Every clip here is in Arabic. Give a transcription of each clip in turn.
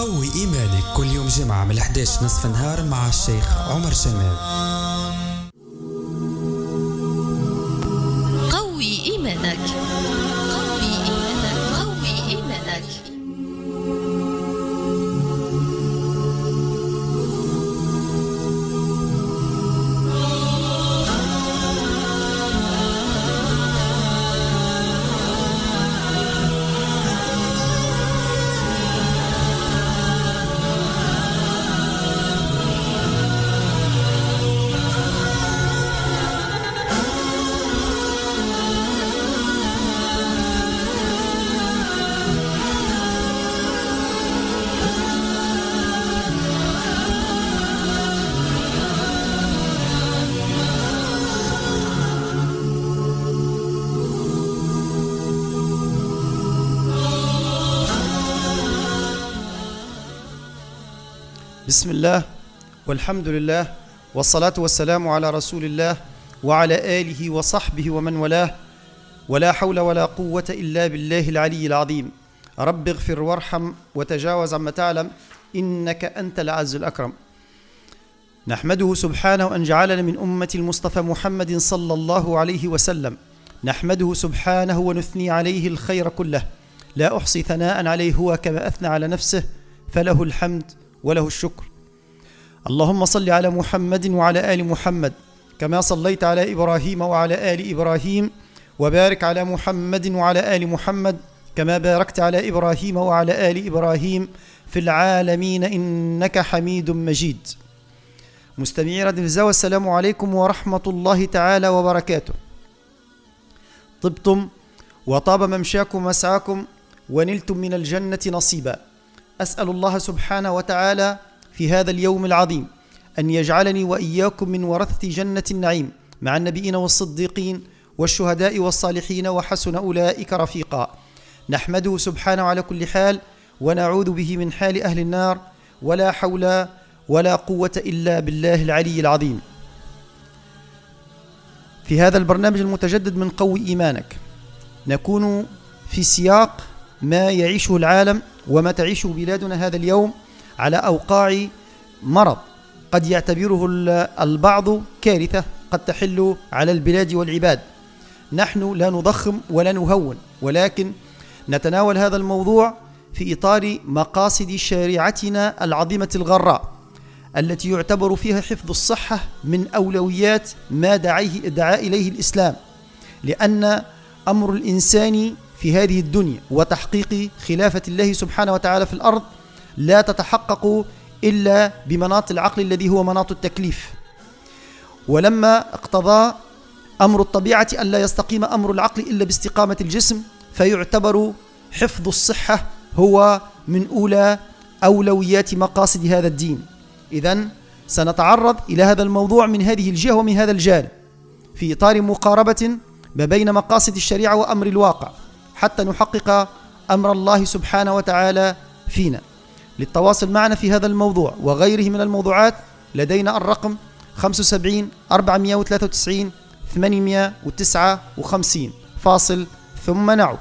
قوي إيمانك كل يوم جمعة من 11 نصف نهار مع الشيخ عمر شمال. قوي إيمانك. قوي إيمانك. قوي إيمانك. بسم الله والحمد لله والصلاة والسلام على رسول الله وعلى آله وصحبه ومن والاه، ولا حول ولا قوة إلا بالله العلي العظيم. رب اغفر وارحم وتجاوز عما تعلم إنك أنت العز الأكرم. نحمده سبحانه أن جعلنا من أمة المصطفى محمد صلى الله عليه وسلم. نحمده سبحانه ونثني عليه الخير كله، لا أحصي ثناء عليه هو كما أثنى على نفسه، فله الحمد وله الشكر. اللهم صل على محمد وعلى آل محمد كما صليت على إبراهيم وعلى آل إبراهيم، وبارك على محمد وعلى آل محمد كما باركت على إبراهيم وعلى آل إبراهيم في العالمين إنك حميد مجيد. مستمعي راديو الزاوية، السلام عليكم ورحمة الله تعالى وبركاته. طبتم وطاب ممشاكم ومسعاكم ونلتم من الجنة نصيبا. أسأل الله سبحانه وتعالى في هذا اليوم العظيم أن يجعلني وإياكم من ورثة جنة النعيم مع النبيين والصديقين والشهداء والصالحين وحسن أولئك رفيقا. نحمده سبحانه على كل حال ونعوذ به من حال أهل النار، ولا حول ولا قوة إلا بالله العلي العظيم. في هذا البرنامج المتجدد من قوي إيمانك نكون في سياق ما يعيشه العالم وما تعيشه بلادنا هذا اليوم على أوقاع مرض قد يعتبره البعض كارثة قد تحل على البلاد والعباد. نحن لا نضخم ولا نهون، ولكن نتناول هذا الموضوع في إطار مقاصد شريعتنا العظيمة الغراء، التي يعتبر فيها حفظ الصحة من أولويات ما دعا إليه الإسلام، لأن أمر الإنسان في هذه الدنيا وتحقيق خلافة الله سبحانه وتعالى في الأرض لا تتحقق إلا بمناط العقل الذي هو مناط التكليف. ولما اقتضى أمر الطبيعة أن لا يستقيم أمر العقل إلا باستقامة الجسم، فيعتبر حفظ الصحة هو من أولى أولويات مقاصد هذا الدين. إذن سنتعرض إلى هذا الموضوع من هذه الجهة ومن هذا الجانب في إطار مقاربة ما بين مقاصد الشريعة وأمر الواقع، حتى نحقق أمر الله سبحانه وتعالى فينا. للتواصل معنا في هذا الموضوع وغيره من الموضوعات لدينا الرقم 75 493 859. فاصل ثم نعود.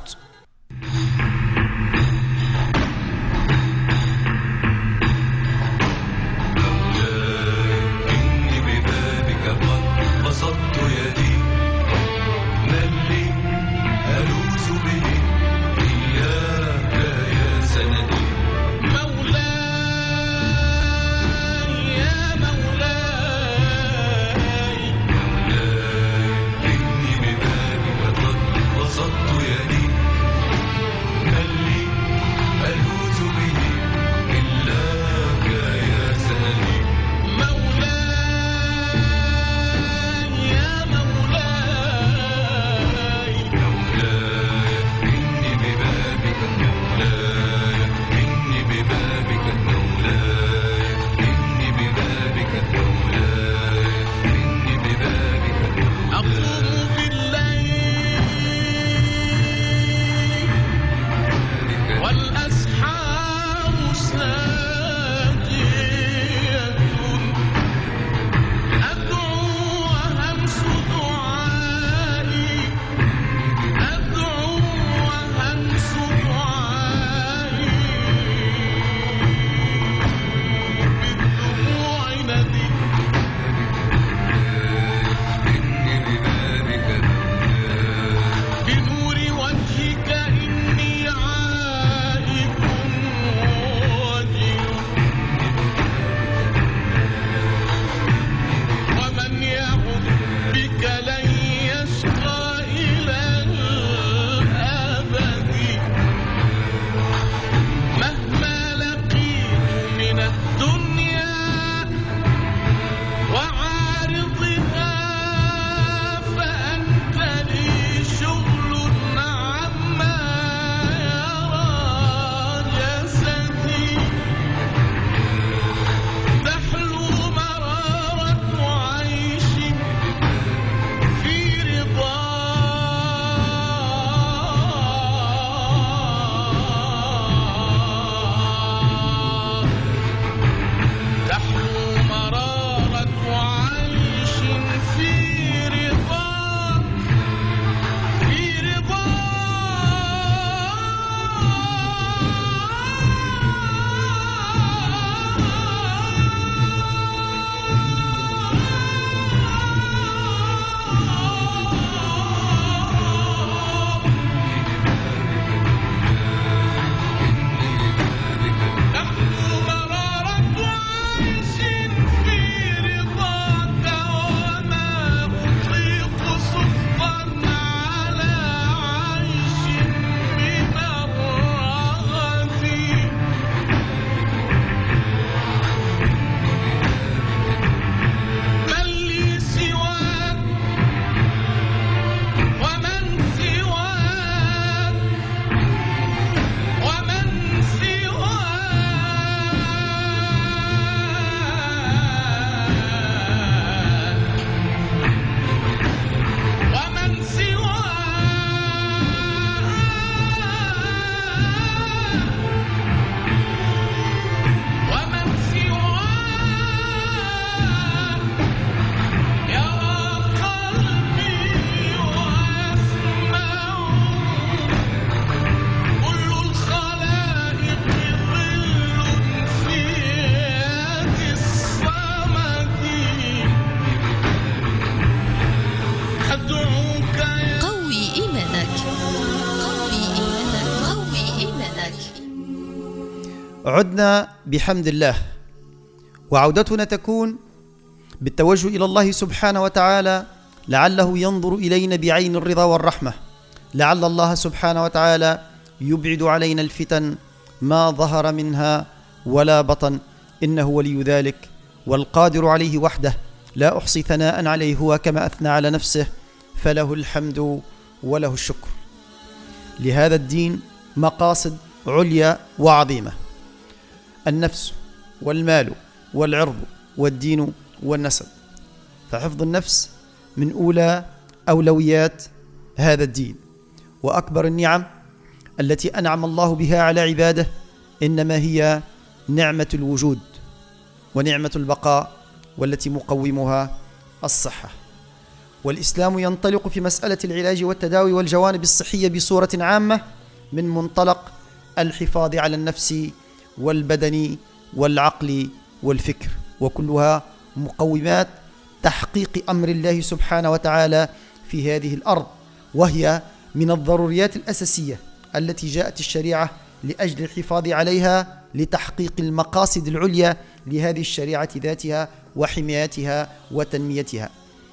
عدنا بحمد الله، وعودتنا تكون بالتوجه إلى الله سبحانه وتعالى لعله ينظر إلينا بعين الرضا والرحمة، لعل الله سبحانه وتعالى يبعد علينا الفتن ما ظهر منها ولا بطن، إنه ولي ذلك والقادر عليه وحده، لا أحصي ثناء عليه هو كما أثنى على نفسه، فله الحمد وله الشكر. لهذا الدين مقاصد عليا وعظيمة: النفس والمال والعرض والدين والنسب. فحفظ النفس من أولى أولويات هذا الدين، وأكبر النعم التي أنعم الله بها على عباده إنما هي نعمة الوجود ونعمة البقاء، والتي مقومها الصحة. والإسلام ينطلق في مسألة العلاج والتداوي والجوانب الصحية بصورة عامة من منطلق الحفاظ على النفس والبدن والعقل والفكر، وكلها مقومات تحقيق أمر الله سبحانه وتعالى في هذه الأرض، وهي من الضروريات الأساسية التي جاءت الشريعة لأجل الحفاظ عليها لتحقيق المقاصد العليا لهذه الشريعة ذاتها وحمايتها وتنميتها.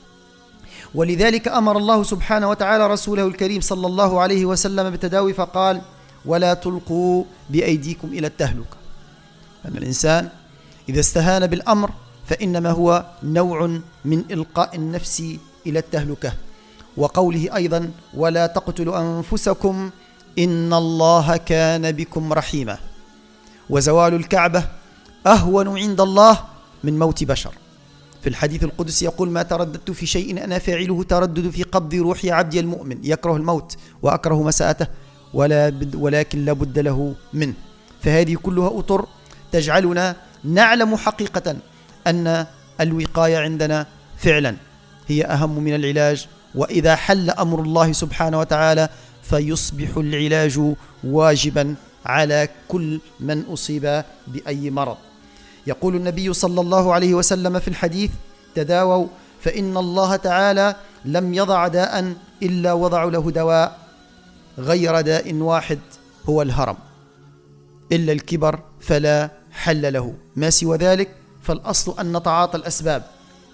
ولذلك أمر الله سبحانه وتعالى رسوله الكريم صلى الله عليه وسلم بالتداوي فقال: ولا تلقوا بأيديكم إلى التهلكة. أن الإنسان إذا استهان بالأمر فإنما هو نوع من إلقاء النفس إلى التهلكة. وقوله أيضا: ولا تقتلوا أنفسكم إن الله كان بكم رحيما. وزوال الكعبة أهون عند الله من موت بشر. في الحديث القدسي يقول: ما ترددت في شيء أنا فاعله تردد في قبض روح عبدي المؤمن، يكره الموت وأكره مساءته ولكن لا بد له منه. فهذه كلها أطر تجعلنا نعلم حقيقة أن الوقاية عندنا فعلا هي أهم من العلاج، وإذا حل أمر الله سبحانه وتعالى فيصبح العلاج واجبا على كل من أصيب بأي مرض. يقول النبي صلى الله عليه وسلم في الحديث: تداووا فإن الله تعالى لم يضع داء إلا وضع له دواء غير داء واحد هو الهرم، إلا الكبر فلا حل له، ما سوى ذلك فالأصل أن نتعاطى الأسباب.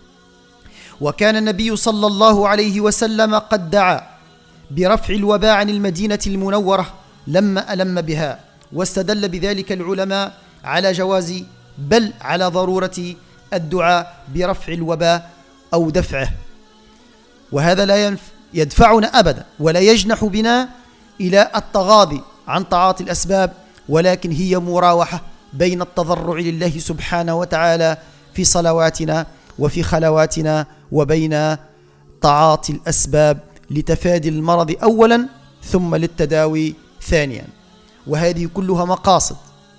وكان النبي صلى الله عليه وسلم قد دعا برفع الوباء عن المدينة المنورة لما ألم بها، واستدل بذلك العلماء على جواز بل على ضرورة الدعاء برفع الوباء أو دفعه، وهذا لا يدفعنا أبدا ولا يجنح بنا إلى التغاضي عن تعاطي الأسباب، ولكن هي مراوحة بين التضرع لله سبحانه وتعالى في صلواتنا وفي خلواتنا وبين تعاطي الأسباب لتفادي المرض أولا ثم للتداوي ثانيا. وهذه كلها مقاصد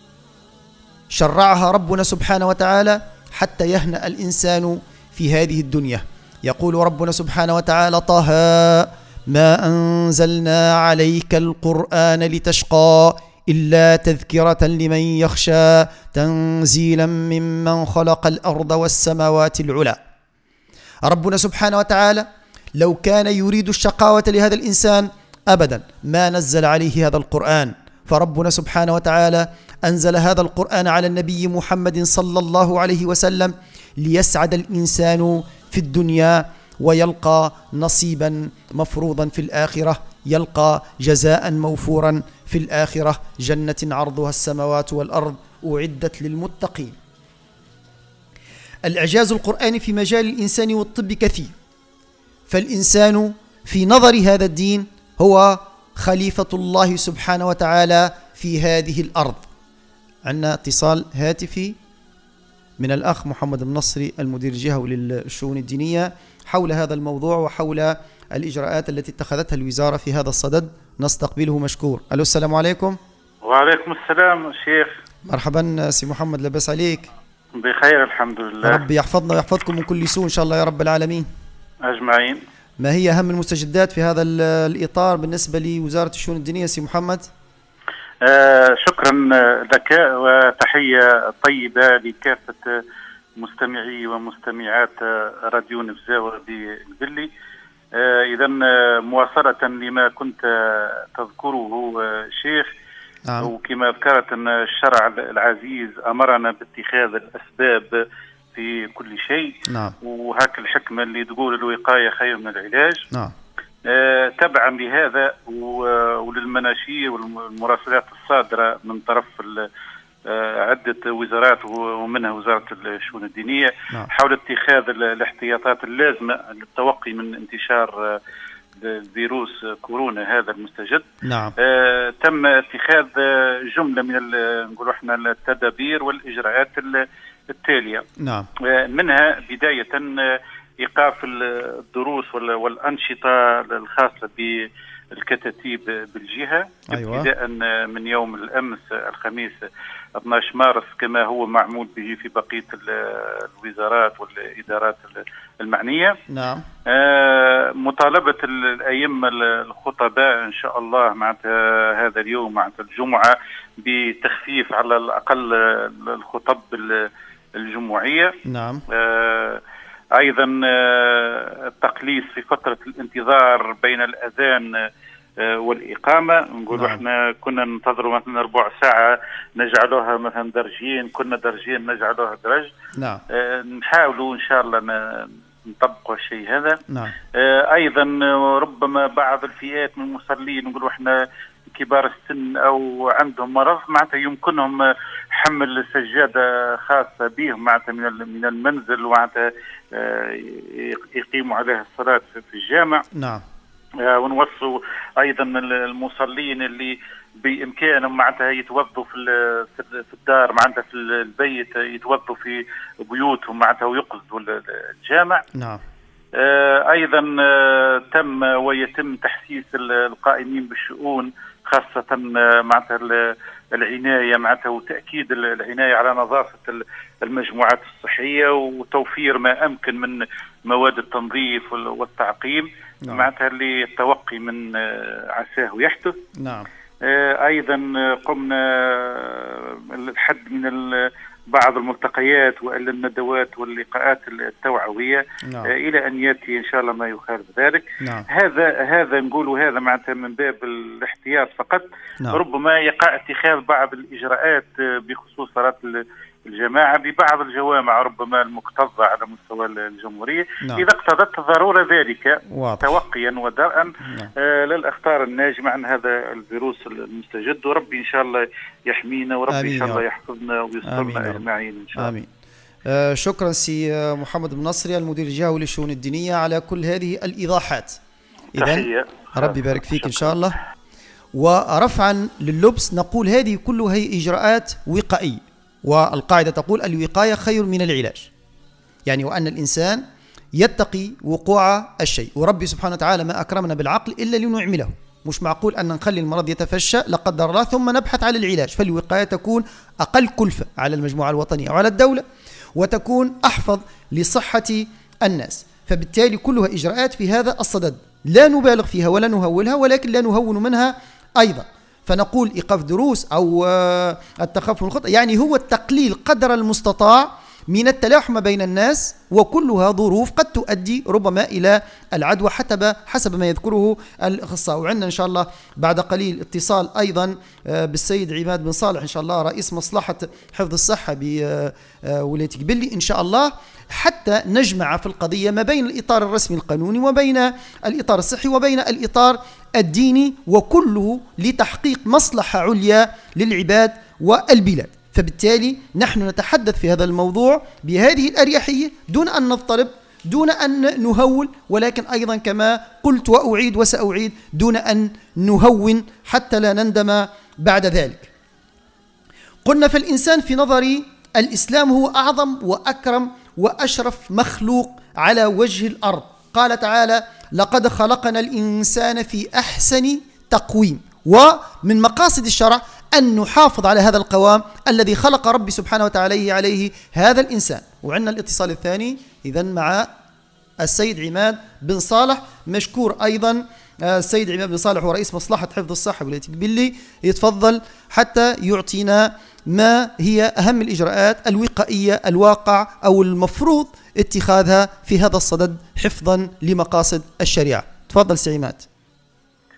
شرعها ربنا سبحانه وتعالى حتى يهنأ الإنسان في هذه الدنيا. يقول ربنا سبحانه وتعالى: طه ما أنزلنا عليك القرآن لتشقى إلا تذكرة لمن يخشى تنزيلا ممن خلق الأرض والسماوات العلى. ربنا سبحانه وتعالى لو كان يريد الشقاوة لهذا الإنسان أبدا ما نزل عليه هذا القرآن، فربنا سبحانه وتعالى أنزل هذا القرآن على النبي محمد صلى الله عليه وسلم ليسعد الإنسان في الدنيا ويلقى نصيبا مفروضا في الآخرة، يلقى جزاء موفورا في الآخرة، جنة عرضها السماوات والأرض أعدت للمتقين. الإعجاز القرآني في مجال الإنسان والطب كثير، فالإنسان في نظر هذا الدين هو خليفة الله سبحانه وتعالى في هذه الأرض. عندنا اتصال هاتفي من الأخ محمد النصري المدير الجهوي للشؤون الدينية حول هذا الموضوع وحول الإجراءات التي اتخذتها الوزارة في هذا الصدد، نستقبله مشكور. ألو، السلام عليكم. وعليكم السلام شيخ. مرحبا سي محمد، لبس عليك. بخير الحمد لله. ربي يحفظنا ويحفظكم من كل سوء إن شاء الله يا رب العالمين أجمعين. ما هي أهم المستجدات في هذا الإطار بالنسبة لوزارة الشؤون الدينية سي محمد؟ شكرا لك وتحية طيبة لكافة مستمعي ومستمعات راديو نفزاوة بالبلي. إذا مواصلة لما كنت تذكره شيخ، وكما ذكرت أن الشرع العزيز أمرنا باتخاذ الأسباب في كل شيء. وهك الحكمة اللي تقول الوقاية خير من العلاج. تبعا لهذا وللمناشية والمراسلات الصادرة من طرف عدة وزارات ومنها وزارة الشؤون الدينية حول اتخاذ الاحتياطات اللازمة للتوقي من انتشار فيروس كورونا هذا المستجد. تم اتخاذ جملة من نقول احنا التدابير والإجراءات التالية. منها بداية إيقاف الدروس والأنشطة الخاصة بالكتاتيب بالجهة ابتداء من يوم الأمس الخميس 12 مارس كما هو معمول به في بقية الوزارات والإدارات المعنية. مطالبة الأئمة الخطباء إن شاء الله معناتها هذا اليوم معناتها الجمعة بتخفيف على الأقل الخطب الجمعية. أيضا التقليص في فترة الانتظار بين الأذان والإقامة. نقول احنا كنا ننتظروا مثلا ربع ساعة نجعلوها مثلا درجين، كنا درجين نجعلوها درج. نحاولوا إن شاء الله نطبقوا الشيء هذا. أيضا ربما بعض الفئات من المصلين نقول احنا كبار السن أو عندهم مرض معناتها يمكنهم حمل سجادة خاصة بهم معناتها من المنزل ومعناتها يقيموا عليها الصلاة في الجامع. ونوصوا أيضا المصلين اللي بإمكانهم معناتها يتوظفوا في الدار معناتها في البيت يتوظفوا في بيوتهم معناتها ويقصدوا الجامع. أيضا تم ويتم تحسيس القائمين بالشؤون خاصة معناتها العناية معناتها وتأكيد العناية على نظافة المجموعات الصحية وتوفير ما أمكن من مواد التنظيف والتعقيم معناتها للتوقي من عساه يحدث. أيضا قمنا الحد من بعض الملتقيات وإلا الندوات واللقاءات التوعوية إلى أن يأتي إن شاء الله ما يخالف ذلك. هذا نقوله هذا معناتها من باب الاحتياط فقط. ربما يقع اتخاذ بعض الإجراءات بخصوص صلاة الجماعة ببعض الجوامع ربما المكتظة على مستوى الجمهورية إذا اقتضت الضرورة ذلك توقيا ودرءا للأخطار الناجمة عن هذا الفيروس المستجد. وربي إن شاء الله يحمينا وربي إن شاء الله يحفظنا ويسترنا أجمعين إن شاء الله. شكرا سي محمد بن نصري المدير الجهوي للشؤون الدينية على كل هذه الإيضاحات. إذن ربي يبارك فيك إن شاء الله. ورفعا لللبس نقول هذه كلها هي إجراءات وقائية، والقاعدة تقول الوقاية خير من العلاج، يعني وأن الإنسان يتقي وقوع الشيء. وربي سبحانه وتعالى ما أكرمنا بالعقل إلا لنعمله. مش معقول أن نخلي المرض يتفشى لا قدر الله ثم نبحث على العلاج. فالوقاية تكون أقل كلفة على المجموعة الوطنية وعلى الدولة وتكون أحفظ لصحة الناس. فبالتالي كلها إجراءات في هذا الصدد لا نبالغ فيها ولا نهولها، ولكن لا نهون منها أيضا. فنقول إيقاف دروس أو التخفف من الخطأ يعني هو التقليل قدر المستطاع من التلاحم بين الناس، وكلها ظروف قد تؤدي ربما إلى العدوى حسب ما يذكره الأخصائي. وعندنا إن شاء الله بعد قليل اتصال أيضا بالسيد عماد بن صالح إن شاء الله رئيس مصلحة حفظ الصحة بولاية قبلي إن شاء الله، حتى نجمع في القضية ما بين الإطار الرسمي القانوني وبين الإطار الصحي وبين الإطار الديني، وكله لتحقيق مصلحة عليا للعباد والبلاد. فبالتالي نحن نتحدث في هذا الموضوع بهذه الأريحية دون أن نضطرب، دون أن نهول، ولكن أيضا كما قلت وأعيد وسأعيد دون أن نهون حتى لا نندم بعد ذلك. قلنا فالإنسان في نظري الإسلام هو أعظم وأكرم وأشرف مخلوق على وجه الأرض. قال تعالى لقد خلقنا الإنسان في أحسن تقويم. ومن مقاصد الشرع أن نحافظ على هذا القوام الذي خلق ربي سبحانه وتعالى عليه هذا الإنسان. وعندنا الاتصال الثاني إذن مع السيد عماد بن صالح. مشكور أيضا السيد عماد بن صالح هو رئيس مصلحة حفظ الصحة بولاية قبلي، يتفضل حتى يعطينا ما هي أهم الإجراءات الوقائية الواقع أو المفروض اتخاذها في هذا الصدد حفظا لمقاصد الشريعة. تفضل سي عماد.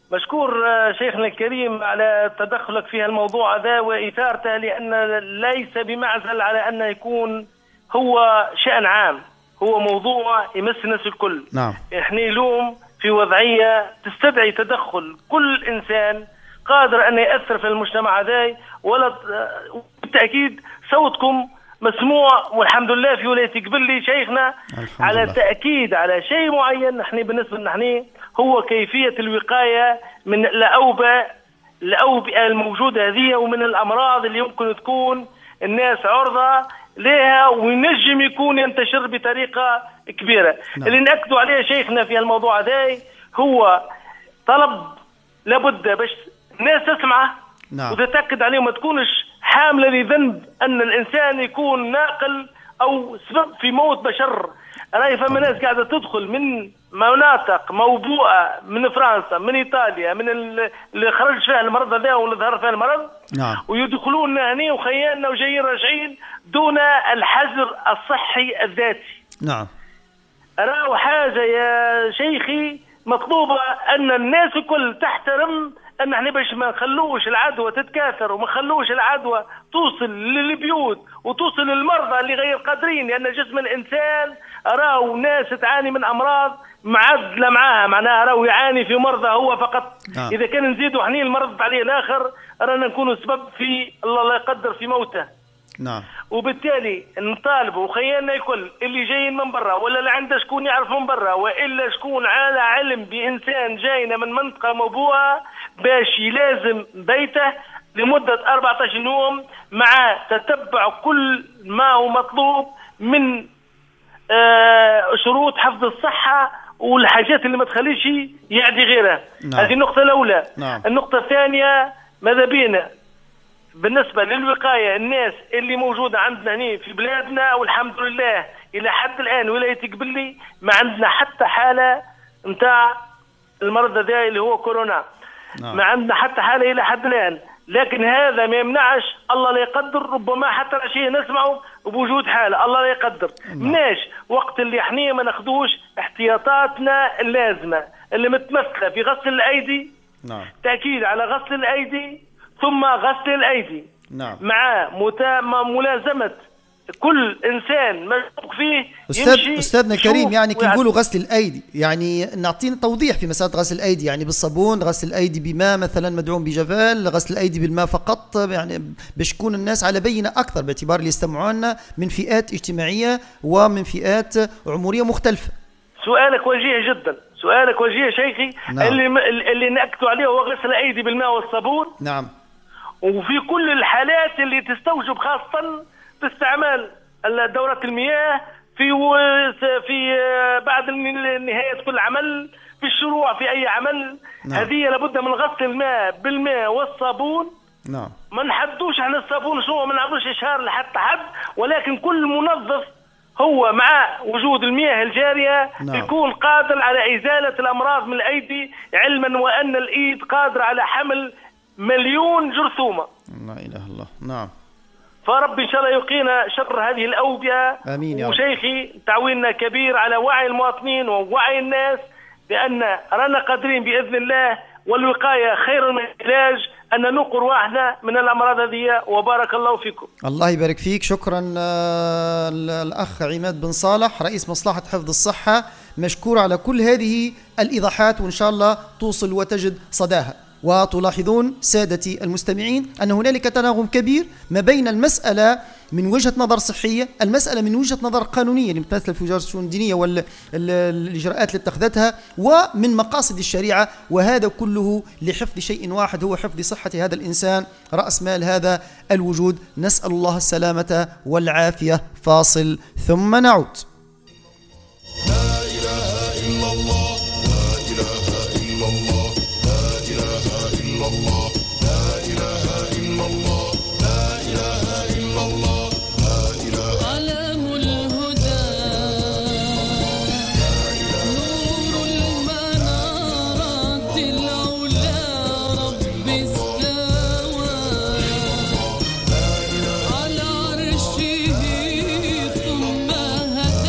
مشكور شيخنا الكريم على تدخلك في الموضوع هذا وإثارته، لأن ليس بمعزل على أن يكون هو شأن عام، هو موضوع يمس الناس الكل. نعم. احنا اليوم في وضعية تستدعي تدخل كل إنسان قادر أن يأثر في المجتمع هذا، بالتأكيد صوتكم مسموع والحمد لله في ولاية قبلي شيخنا على التأكيد على شيء معين. نحن بالنسبة لنا هو كيفية الوقاية من الأوبئة الموجودة هذه ومن الأمراض اللي يمكن تكون الناس عرضة لها وينجم يكون ينتشر بطريقة كبيرة. نعم. اللي نأكدوا عليه شيخنا في الموضوع هذا هو طلب لابد باش الناس تسمعه. نعم. وتتأكد عليه ما تكونش حاملة لذنب أن الإنسان يكون ناقل أو سبب في موت بشر. راي فما ناس قاعدة تدخل من مناطق موبوءة من فرنسا من إيطاليا من اللي خرج فيها المرض هذا واللي ظهر فيها المرض. نعم. ويدخلون هنا وخيالنا وجايين راجعين دون الحجر الصحي الذاتي. نعم. راهو حاجة يا شيخي مطلوبة أن الناس الكل تحترم أن احنا باش ما نخلوش العدوى تتكاثر وما نخلوش العدوى توصل للبيوت وتوصل للمرضى اللي غير قادرين، لأن جسم الإنسان راهو ناس تعاني من أمراض معدلة معاها، معناها راهو يعاني في مرضى هو فقط. إذا كان نزيدوا احنا المرض عليه الآخر رانا نكونوا سبب في الله لا يقدر في موته. نعم. وبالتالي نطالبوا وخيالنا الكل اللي جايين من برا ولا اللي عنده شكون يعرف من برا والا شكون على علم بإنسان جاينا من منطقة موبوءة باش يلازم بيته لمدة 14 يوم مع تتبع كل ما هو مطلوب من شروط حفظ الصحة والحاجات اللي ما تخليش يعدي غيرها. نعم. هذه النقطة الأولى. نعم. النقطة الثانية ماذا بينا بالنسبة للوقاية الناس اللي موجودة عندنا هنا في بلادنا والحمد لله إلى حد الآن ولاية قبلي ما عندنا حتى حالة متاع المرض هذا اللي هو كورونا. ما عندنا حتى حالة إلى حد الآن، لكن هذا ما يمنعش الله لا يقدر ربما حتى شيء نسمعه بوجود حالة الله لا يقدر. مناش وقت اللي احنا ما ناخدوش احتياطاتنا اللازمة اللي متمثلة في غسل الأيدي. نعم. تأكيد على غسل الأيدي ثم غسل الأيدي. نعم. مع ملازمة كل إنسان مشكوك فيه. أستاذنا الكريم يعني كي نقولوا غسل الأيدي يعني نعطينا توضيح في مسألة غسل الأيدي، يعني بالصابون، غسل الأيدي بماء مثلا مدعوم بجفال، غسل الأيدي بالماء فقط، يعني باش تكون الناس على بينة أكثر باعتبار اللي يستمعونا من فئات اجتماعية ومن فئات عمرية مختلفة. سؤالك وجيه جدا، سؤالك وجيه شيخي. نعم. اللي نأكدوا عليه هو غسل الأيدي بالماء والصابون. نعم. وفي كل الحالات اللي تستوجب خاصة باستعمال دورة المياه في بعد نهاية كل عمل في الشروع في أي عمل. نعم. هذه لابد من غسل الماء بالماء والصابون. نعم. ما نحدوش احنا الصابون شو ما نعرفوش إشهار لحتى حد، ولكن كل منظف هو مع وجود المياه الجارية. نعم. يكون قادر على إزالة الأمراض من الأيدي، علما وأن الإيد قادرة على حمل 1,000,000 جرثومة. لا إله إلا الله. نعم. فرب إن شاء الله يقينا شر هذه الأوبئة. آمين يا رب. وشيخي تعويننا كبير على وعي المواطنين ووعي الناس بأن رانا قادرين بإذن الله، والوقاية خير من العلاج، أن نقر واحدة من الأمراض هذه. وبارك الله فيكم. الله يبارك فيك. شكرا الأخ عماد بن صالح رئيس مصلحة حفظ الصحة، مشكور على كل هذه الإيضاحات وإن شاء الله توصل وتجد صداها. وتلاحظون سادتي المستمعين أن هنالك تناغم كبير ما بين المسألة من وجهة نظر صحية، المسألة من وجهة نظر قانونية اللي متمثلة في وزارة الشؤون الدينية والإجراءات اللي اتخذتها، ومن مقاصد الشريعة، وهذا كله لحفظ شيء واحد هو حفظ صحة هذا الإنسان رأس مال هذا الوجود. نسأل الله السلامة والعافية. فاصل ثم نعود. على عرشه ثم هدى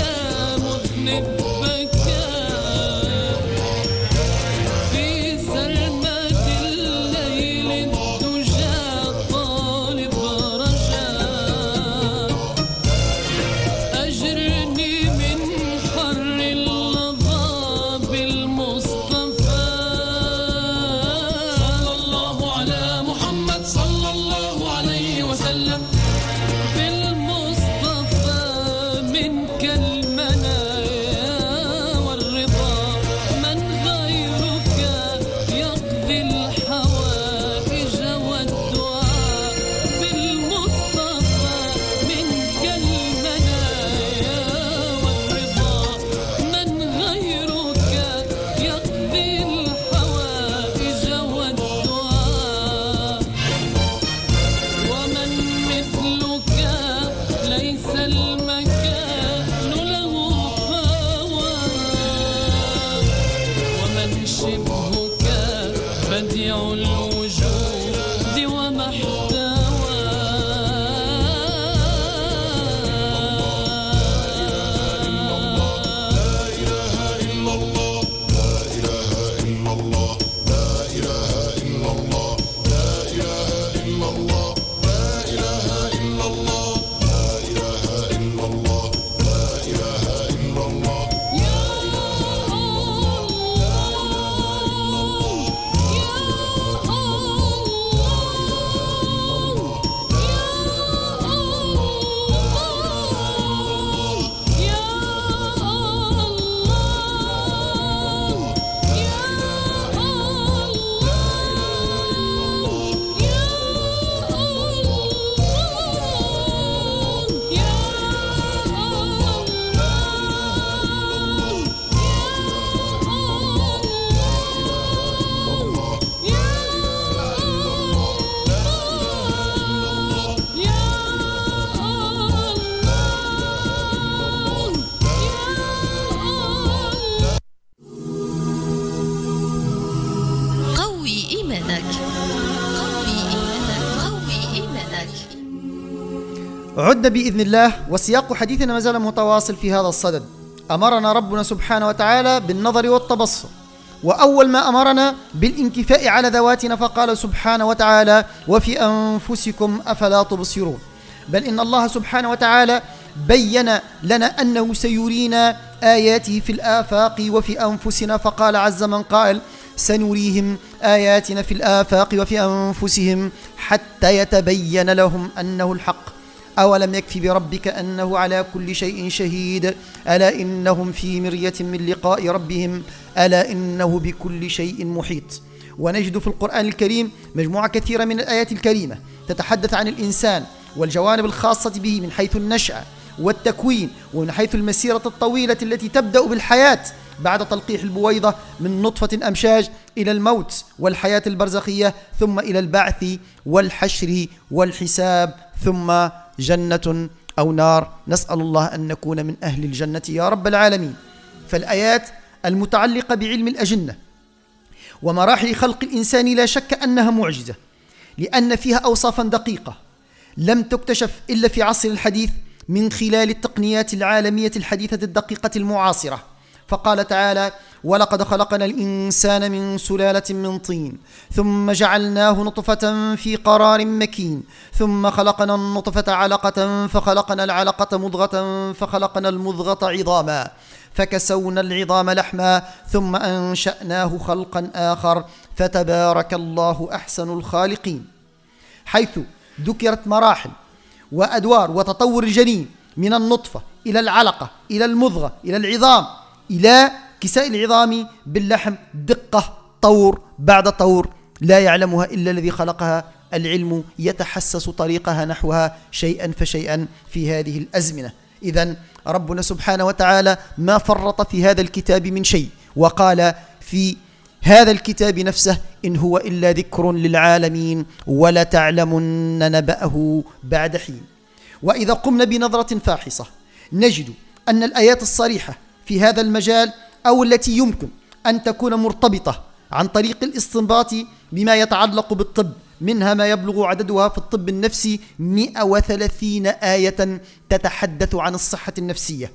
عدنا بإذن الله، وسياق حديثنا ما زال متواصل في هذا الصدد. أمرنا ربنا سبحانه وتعالى بالنظر والتبصر، وأول ما أمرنا بالانكفاء على ذواتنا فقال سبحانه وتعالى: وفي أنفسكم أفلا تبصرون. بل إن الله سبحانه وتعالى بين لنا أنه سيرينا آياته في الآفاق وفي أنفسنا، فقال عز من قائل: سنريهم آياتنا في الآفاق وفي أنفسهم حتى يتبين لهم أنه الحق. أولم يكفي بربك أنه على كل شيء شهيد ألا إنهم في مرية من لقاء ربهم ألا إنه بكل شيء محيط. ونجد في القرآن الكريم مجموعة كثيرة من الآيات الكريمة تتحدث عن الإنسان والجوانب الخاصة به من حيث النشأة والتكوين، ومن حيث المسيرة الطويلة التي تبدأ بالحياة بعد تلقيح البويضة من نطفة أمشاج إلى الموت والحياة البرزخية، ثم إلى البعث والحشر والحساب، ثم جنة أو نار. نسأل الله أن نكون من أهل الجنة يا رب العالمين. فالآيات المتعلقة بعلم الأجنة ومراحل خلق الإنسان لا شك أنها معجزة، لأن فيها أوصافا دقيقة لم تكتشف إلا في عصر الحديث من خلال التقنيات العالمية الحديثة الدقيقة المعاصرة. فقال تعالى: ولقد خلقنا الإنسان من سلالة من طين ثم جعلناه نطفة في قرار مكين ثم خلقنا النطفة علقة فخلقنا العلقة مضغة فخلقنا المضغة عظاما فكسونا العظام لحما ثم أنشأناه خلقا آخر فتبارك الله أحسن الخالقين، حيث ذكرت مراحل وأدوار وتطور الجنين من النطفة إلى العلقة إلى المضغة إلى العظام إلى كساء العظام باللحم، دقة طور بعد طور لا يعلمها إلا الذي خلقها. العلم يتحسس طريقها نحوها شيئا فشيئا في هذه الأزمنة. إذن ربنا سبحانه وتعالى ما فرط في هذا الكتاب من شيء، وقال في هذا الكتاب نفسه: إن هو إلا ذكر للعالمين ولتعلمن نبأه بعد حين. وإذا قمنا بنظرة فاحصة نجد أن الآيات الصريحة في هذا المجال أو التي يمكن أن تكون مرتبطة عن طريق الاستنباط بما يتعلق بالطب، منها ما يبلغ عددها في الطب النفسي 130 آية تتحدث عن الصحة النفسية،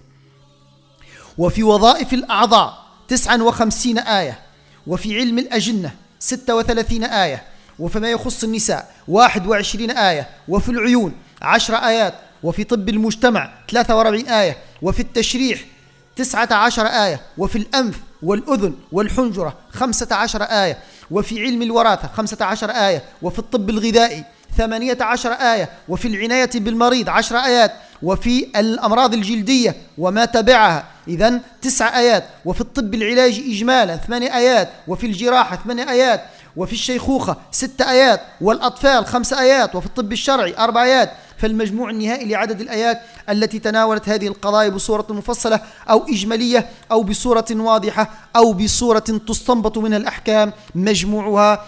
وفي وظائف الأعضاء 59 آية، وفي علم الأجنة 36 آية، وفيما يخص النساء 21 آية، وفي العيون 10 آيات، وفي طب المجتمع 43 آية، وفي التشريح 19 آية، وفي الأنف والأذن والحنجرة 15 آية، وفي علم الوراثة 15 آية، وفي الطب الغذائي 18 آية، وفي العناية بالمريض 10 آيات، وفي الأمراض الجلدية وما تبعها إذن 9 آيات، وفي الطب العلاجي إجمالا 8 آيات، وفي الجراحة 8 آيات، وفي الشيخوخة 6 آيات، والأطفال 5 آيات، وفي الطب الشرعي 4 آيات. فالمجموع النهائي لعدد الآيات التي تناولت هذه القضايا بصورة مفصلة أو إجمالية أو بصورة واضحة أو بصورة تستنبط منها الأحكام مجموعها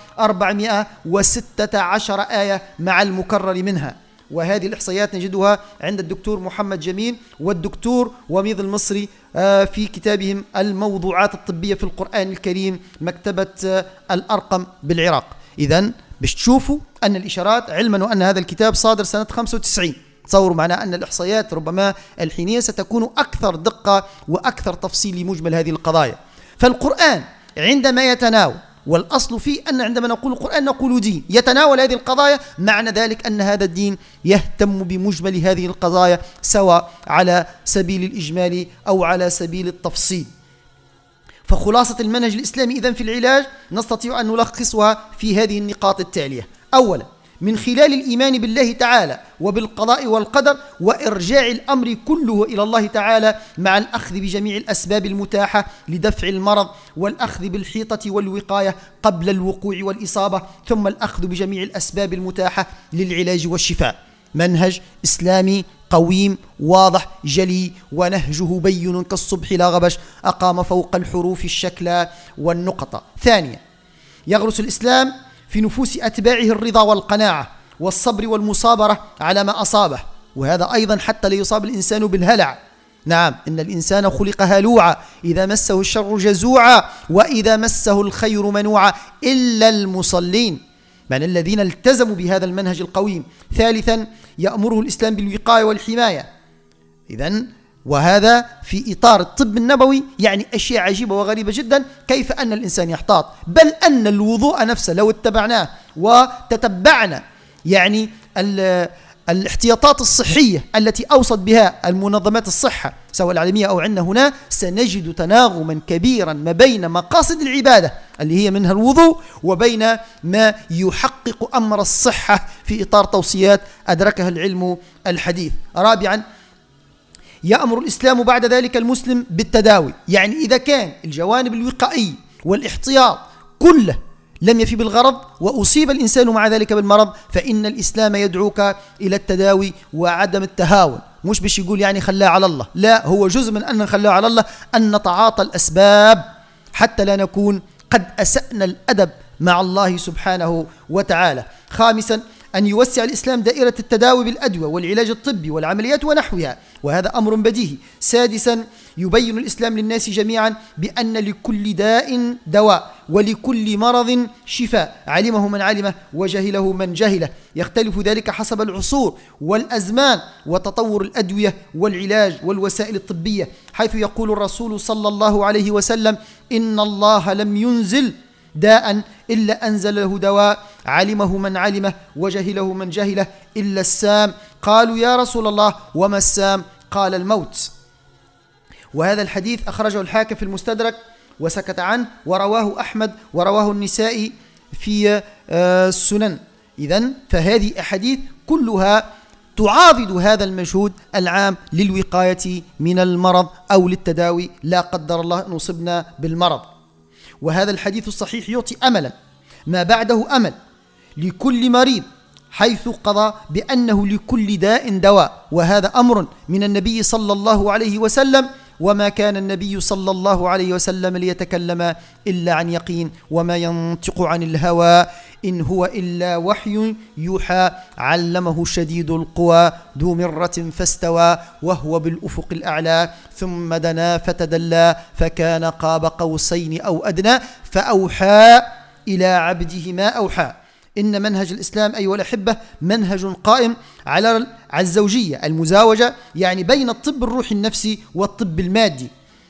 416 آية مع المكرر منها. وهذه الإحصائيات نجدها عند الدكتور محمد جميل والدكتور وميض المصري في كتابهم الموضوعات الطبية في القرآن الكريم، مكتبة الأرقم بالعراق. إذن باش تشوفوا أن الإشارات، علما وأن هذا الكتاب صادر سنة 95، تصوروا معنا أن الإحصائيات ربما الحينية ستكون أكثر دقة وأكثر تفصيل لمجمل هذه القضايا. فالقرآن عندما يتناول، والأصل فيه أن عندما نقول القرآن نقول دين يتناول هذه القضايا، معنى ذلك أن هذا الدين يهتم بمجمل هذه القضايا سواء على سبيل الإجمال أو على سبيل التفصيل. فخلاصة المنهج الإسلامي إذن في العلاج نستطيع أن نلخصها في هذه النقاط التالية: أولا، من خلال الإيمان بالله تعالى وبالقضاء والقدر وإرجاع الأمر كله إلى الله تعالى مع الأخذ بجميع الأسباب المتاحة لدفع المرض، والأخذ بالحيطة والوقاية قبل الوقوع والإصابة، ثم الأخذ بجميع الأسباب المتاحة للعلاج والشفاء. منهج إسلامي قويم واضح جلي، ونهجه بين كالصبح لا غبش، أقام فوق الحروف الشكل والنقطة. ثانيا، يغرس الإسلام في نفوس أتباعه الرضا والقناعة والصبر والمصابرة على ما أصابه، وهذا أيضا حتى لا يصاب الإنسان بالهلع. نعم، إن الإنسان خلق هلوعا، إذا مسه الشر جزوعا، وإذا مسه الخير منوعا، إلا المصلين. يعني الذين التزموا بهذا المنهج القويم. ثالثا يأمره الإسلام بالوقاية والحماية. إذن وهذا في إطار الطب النبوي، يعني أشياء عجيبة وغريبة جدا، كيف أن الإنسان يحتاط، بل أن الوضوء نفسه لو اتبعناه وتتبعنا يعني الاحتياطات الصحية التي أوصت بها المنظمات الصحة سواء العالمية أو عندنا هنا، سنجد تناغما كبيرا ما بين مقاصد العبادة اللي هي منها الوضوء وبين ما يحقق أمر الصحة في إطار توصيات أدركها العلم الحديث. رابعا يأمر الإسلام بعد ذلك المسلم بالتداوي، يعني إذا كان الجوانب الوقائية والاحتياط كله لم يفي بالغرض وأصيب الإنسان مع ذلك بالمرض، فإن الإسلام يدعوك إلى التداوي وعدم التهاون. مش بش يقول يعني خلاه على الله، لا، هو جزء من أن نخلاه على الله أن نتعاطى الأسباب حتى لا نكون قد أسأنا الأدب مع الله سبحانه وتعالى. خامسا أن يوسع الإسلام دائرة التداوي بالأدوية والعلاج الطبي والعمليات ونحوها، وهذا أمر بديهي. سادسا يبين الإسلام للناس جميعا بأن لكل داء دواء ولكل مرض شفاء، علمه من علمه وجهله من جهله، يختلف ذلك حسب العصور والأزمان وتطور الأدوية والعلاج والوسائل الطبية، حيث يقول الرسول صلى الله عليه وسلم: إن الله لم ينزل داء إلا أنزل له دواء، علمه من علمه وجهله من جهله، إلا السام. قالوا يا رسول الله وما السام؟ قال الموت. وهذا الحديث أخرجه الحاكم في المستدرك وسكت عنه، ورواه أحمد ورواه النسائي في السنن. إذن فهذه أحاديث كلها تعاضد هذا المجهود العام للوقاية من المرض أو للتداوي لا قدر الله أن أصبنا بالمرض. وهذا الحديث الصحيح يعطي أملا ما بعده أمل لكل مريض، حيث قضى بأنه لكل داء دواء، وهذا أمر من النبي صلى الله عليه وسلم، وما كان النبي صلى الله عليه وسلم ليتكلم إلا عن يقين، وما ينطق عن الهوى إن هو إلا وحي يوحى، علمه شديد القوى ذو مرة فاستوى وهو بالأفق الأعلى، ثم دنا فتدلى فكان قاب قوسين أو أدنى، فأوحى إلى عبده ما أوحى. إن منهج الإسلام أيها الأحبة منهج قائم على الزوجية المزاوجة، يعني بين الطب الروحي النفسي والطب المادي،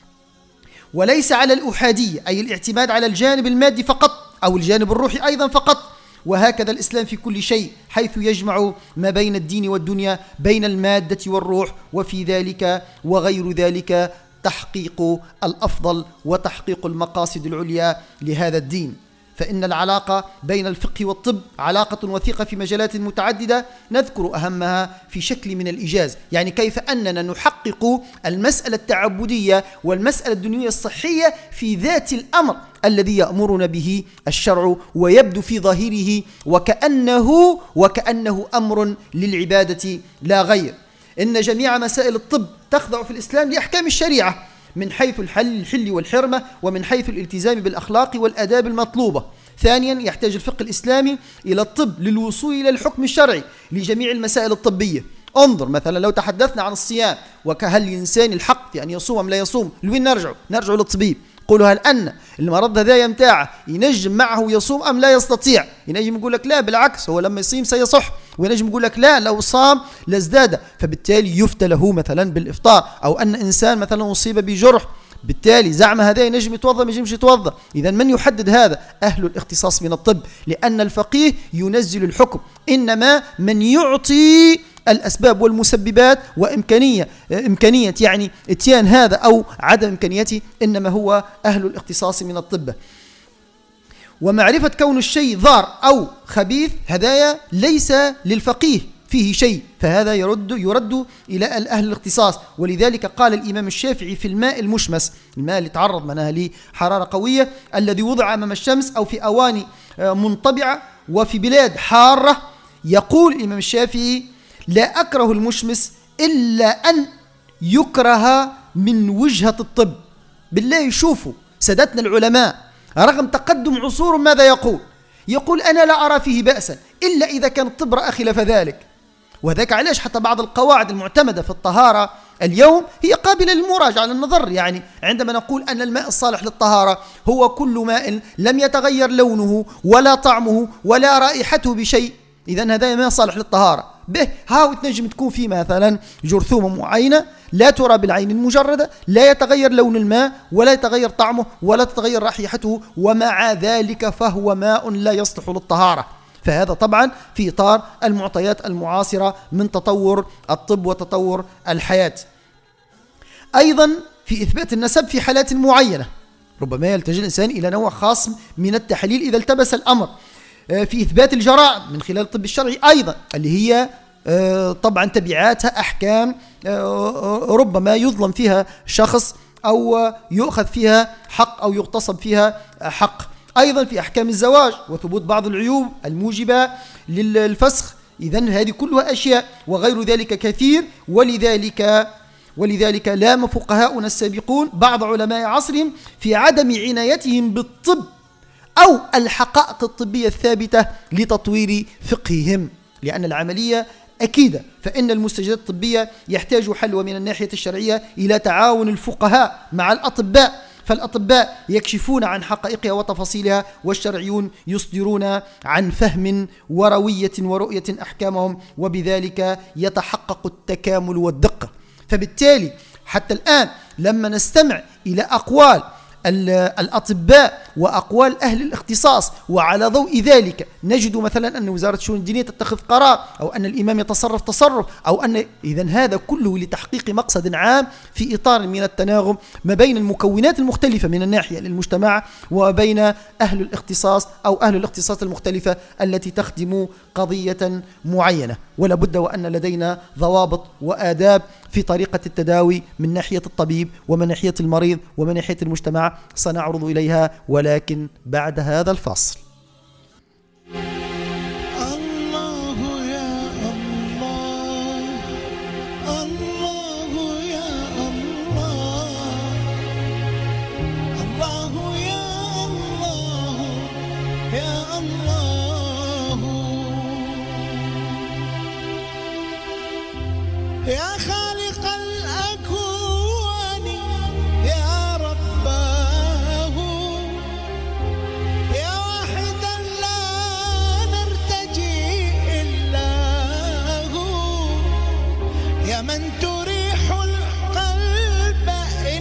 وليس على الأحادية أي الاعتماد على الجانب المادي فقط أو الجانب الروحي أيضا فقط. وهكذا الإسلام في كل شيء، حيث يجمع ما بين الدين والدنيا، بين المادة والروح، وفي ذلك وغير ذلك تحقيق الأفضل وتحقيق المقاصد العليا لهذا الدين. فإن العلاقة بين الفقه والطب علاقة وثيقة في مجالات متعددة، نذكر أهمها في شكل من الإيجاز، يعني كيف أننا نحقق المسألة التعبدية والمسألة الدنيوية الصحية في ذات الأمر الذي يأمرنا به الشرع، ويبدو في ظاهره وكأنه أمر للعبادة لا غير. إن جميع مسائل الطب تخضع في الإسلام لأحكام الشريعة، من حيث الحل والحرمة، ومن حيث الالتزام بالأخلاق والآداب المطلوبة. ثانيا يحتاج الفقه الإسلامي إلى الطب للوصول إلى الحكم الشرعي لجميع المسائل الطبية. انظر مثلا لو تحدثنا عن الصيام، وكهل الإنسان الحق في أن يصوم أم لا يصوم، لوين نرجع للطبيب، قولوا هل أن المرض هذا يمتاع ينجم معه يصوم أم لا يستطيع؟ ينجم يقول لك لا، بالعكس هو لما يصيم سيصح، وينجم يقول لك لا، لو صام لازداد، فبالتالي يفتى له مثلا بالإفطار. أو أن إنسان مثلا أصيب بجرح، بالتالي زعم هذا ينجم يتوضأ ما ينجمش يتوضأ. إذا من يحدد هذا؟ أهل الاختصاص من الطب، لأن الفقيه ينزل الحكم، إنما من يعطي الأسباب والمسببات وإمكانية يعني اتيان هذا أو عدم إمكانيته، إنما هو أهل الاختصاص من الطب. ومعرفة كون الشيء ضار أو خبيث هدايا ليس للفقيه فيه شيء، فهذا يرد إلى أهل الاختصاص. ولذلك قال الإمام الشافعي في الماء المشمس، الماء اللي تعرض منها لحرارة قوية، الذي وضع أمام الشمس أو في أواني منطبعة وفي بلاد حارة، يقول الإمام الشافعي: لا أكره المشمس إلا أن يكره من وجهة الطب. بالله شوفوا سادتنا العلماء رغم تقدم عصور ماذا يقول؟ أنا لا أرى فيه بأسا إلا إذا كان الطب رأى خلاف ذلك. وذاك علاش حتى بعض القواعد المعتمدة في الطهارة اليوم هي قابلة للمراجعة للنظر. يعني عندما نقول أن الماء الصالح للطهارة هو كل ماء لم يتغير لونه ولا طعمه ولا رائحته بشيء، إذن هذا ماء صالح للطهارة. به هاو تنجم تكون فيه مثلا جرثومة معينة لا ترى بالعين المجردة، لا يتغير لون الماء ولا يتغير طعمه ولا تتغير رائحته، ومع ذلك فهو ماء لا يصلح للطهارة. فهذا طبعا في إطار المعطيات المعاصرة من تطور الطب وتطور الحياة. أيضا في إثبات النسب في حالات معينة ربما يلتجئ الإنسان إلى نوع خاص من التحليل إذا التبس الأمر. في إثبات الجرائم من خلال الطب الشرعي أيضا اللي هي طبعا تبعاتها أحكام ربما يظلم فيها شخص أو يؤخذ فيها حق أو يغتصب فيها حق. أيضا في أحكام الزواج وثبوت بعض العيوب الموجبة للفسخ. إذن هذه كلها أشياء وغير ذلك كثير. ولذلك لام فقهاؤنا السابقون بعض علماء عصرهم في عدم عنايتهم بالطب أو الحقائق الطبية الثابتة لتطوير فقههم، لأن العملية أكيدة. فإن المستجدات الطبية يحتاج حل من الناحية الشرعية إلى تعاون الفقهاء مع الأطباء، فالأطباء يكشفون عن حقائقها وتفاصيلها، والشرعيون يصدرون عن فهم وروية ورؤية أحكامهم، وبذلك يتحقق التكامل والدقة. فبالتالي حتى الآن لما نستمع إلى أقوال الأطباء وأقوال أهل الاختصاص وعلى ضوء ذلك نجد مثلا أن وزارة الشؤون الدينية تتخذ قرار أو أن الإمام يتصرف تصرف أو أن إذن هذا كله لتحقيق مقصد عام في إطار من التناغم ما بين المكونات المختلفة من الناحية للمجتمع وبين أهل الاختصاص أو أهل الاختصاصات المختلفة التي تخدم قضية معينة. ولا بد وأن لدينا ضوابط وآداب في طريقة التداوي من ناحية الطبيب ومن ناحية المريض ومن ناحية المجتمع، سنعرض إليها ولكن بعد هذا الفصل. يا خالق الأكوان يا رباه، يا واحدا لا نرتجي إلا هو، يا من تريح القلب إن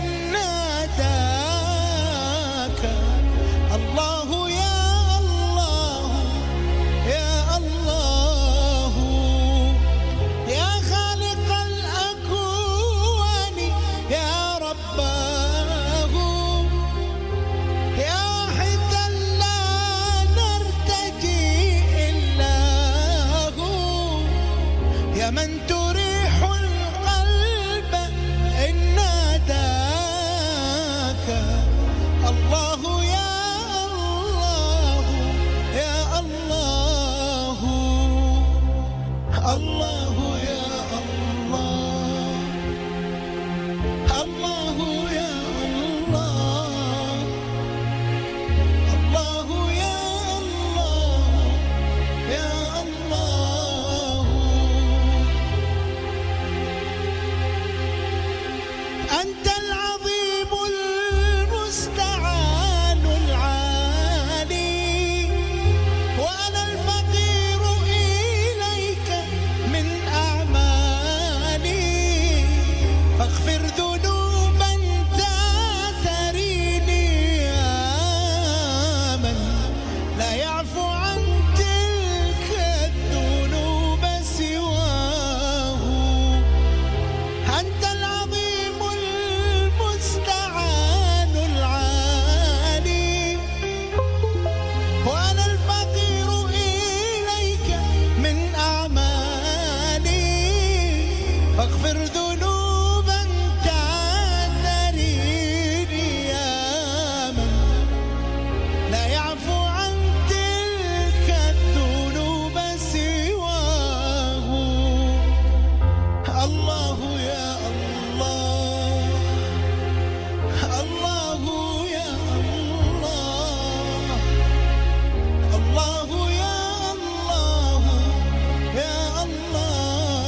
ناداك الله يا الله يا الله، يا خالق الأكوان يا رباه، يا واحدا لا نرتجي إلا هو، يا من تريح القلب إن ناداك الله يا الله يا الله، الله يا الله، الله يا الله، الله يا الله يا الله. أنت العظيم المستعان العالي، وأنا الفقير إليك من أعمالي، فاغفر ذنوبا تاتريني يا من لا يعفو عن تلك الذنوب سواه. أنت العظيم المستعان العالي، وأنا الفقير إليك من أعمالي، فاغفر ذنوبا تعذريني يا من لا يعفو عن تلك الذنوب سواه. الله يا الله، الله يا الله، الله يا الله يا الله.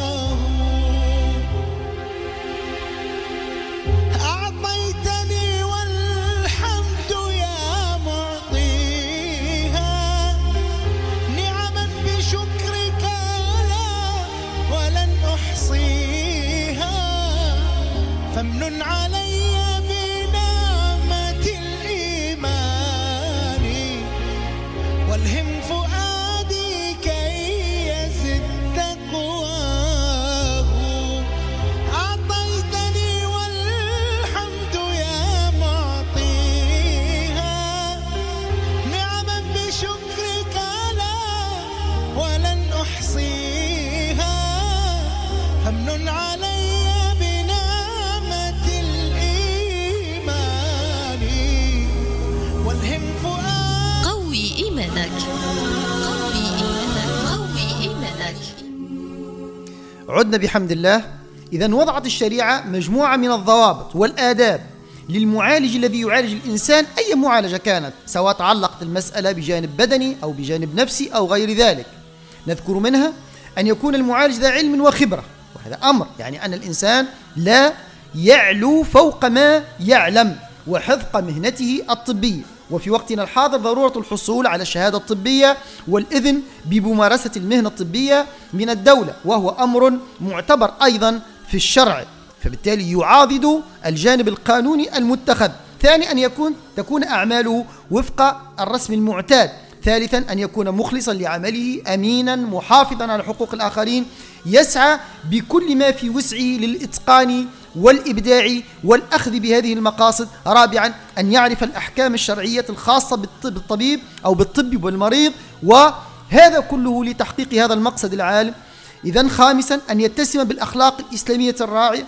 فامنن علي بنعمة الإيمان والهم فؤادي كي يزد تقواه. أعطيتني والحمد يا معطيها نعما بشكرك لا ولن أحصيها. فامنن علي بنعمة الإيمان والهم فؤادي. قوي إيمانك، قوي إيمانك، قوي إيمانك. عدنا بحمد الله. إذن وضعت الشريعة مجموعة من الضوابط والآداب للمعالج الذي يعالج الإنسان، أي معالجة كانت، سواء تعلقت المسألة بجانب بدني أو بجانب نفسي أو غير ذلك. نذكر منها أن يكون المعالج ذا علم وخبرة، وهذا أمر يعني أن الإنسان لا يعلو فوق ما يعلم، وحذق مهنته الطبية. وفي وقتنا الحاضر ضرورة الحصول على الشهادة الطبية والإذن بممارسة المهنة الطبية من الدولة، وهو أمر معتبر أيضا في الشرع، فبالتالي يعاضد الجانب القانوني المتخذ. ثانيا أن تكون أعماله وفق الرسم المعتاد. ثالثا أن يكون مخلصا لعمله، أمينا، محافظا على حقوق الآخرين، يسعى بكل ما في وسعه للإتقان والإبداع والأخذ بهذه المقاصد. رابعا أن يعرف الأحكام الشرعية الخاصة بالطبيب أو بالطب والمريض، وهذا كله لتحقيق هذا المقصد العالم. إذن خامسا أن يتسم بالأخلاق الإسلامية الراعية.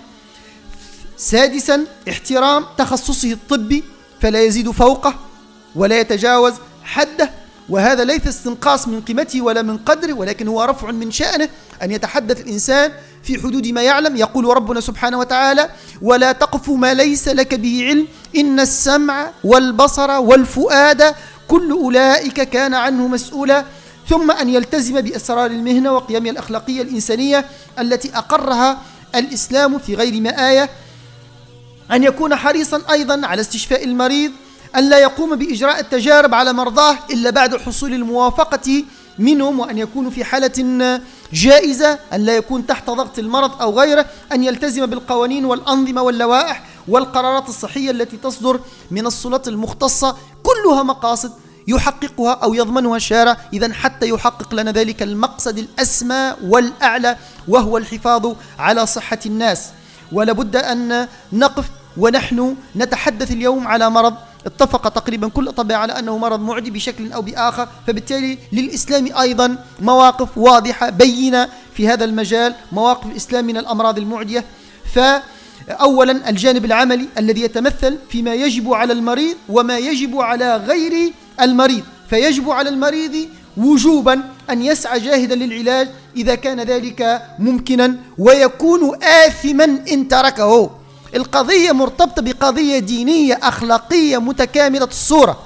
سادسا احترام تخصصه الطبي فلا يزيد فوقه ولا يتجاوز حده، وهذا ليس استنقاص من قيمته ولا من قدره، ولكن هو رفع من شأنه أن يتحدث الإنسان في حدود ما يعلم. يقول ربنا سبحانه وتعالى: ولا تقف ما ليس لك به علم إن السمع والبصر والفؤاد كل أولئك كان عنه مسؤولا. ثم أن يلتزم بأسرار المهنة وقيمها الأخلاقية الإنسانية التي أقرها الإسلام في غير ما آية. أن يكون حريصا أيضا على استشفاء المريض، أن لا يقوم بإجراء التجارب على مرضاه إلا بعد حصول الموافقة منهم، وأن يكون في حالة جائزة، أن لا يكون تحت ضغط المرض أو غيره. أن يلتزم بالقوانين والأنظمة واللوائح والقرارات الصحية التي تصدر من السلطات المختصة، كلها مقاصد يحققها أو يضمنها الشارع. إذن حتى يحقق لنا ذلك المقصد الأسمى والأعلى، وهو الحفاظ على صحة الناس. ولابد أن نقف ونحن نتحدث اليوم على مرض اتفق تقريبا كل الأطباء على أنه مرض معدي بشكل أو بآخر، فبالتالي للإسلام أيضا مواقف واضحة بينة في هذا المجال، مواقف الإسلام من الأمراض المعدية. فأولا الجانب العملي الذي يتمثل فيما يجب على المريض وما يجب على غير المريض. فيجب على المريض وجوبا أن يسعى جاهدا للعلاج إذا كان ذلك ممكنا، ويكون آثما إن تركه. القضية مرتبطة بقضية دينية أخلاقية متكاملة الصورة،